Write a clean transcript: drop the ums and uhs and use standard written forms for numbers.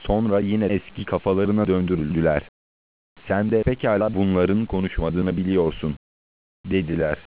Sonra yine eski kafalarına döndürüldüler. Sen de pekala bunların konuşmadığını biliyorsun, dediler.